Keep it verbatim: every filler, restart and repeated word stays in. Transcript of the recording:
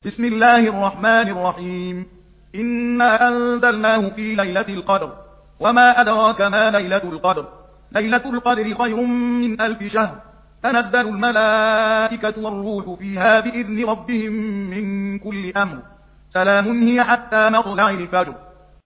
بسم الله الرحمن الرحيم. إنا أنزلناه في ليلة القدر، وما أدراك ما ليلة القدر. ليلة القدر خير من ألف شهر. تنزل الملائكة والروح فيها بإذن ربهم من كل أمر. سلام هي حتى مطلع الفجر.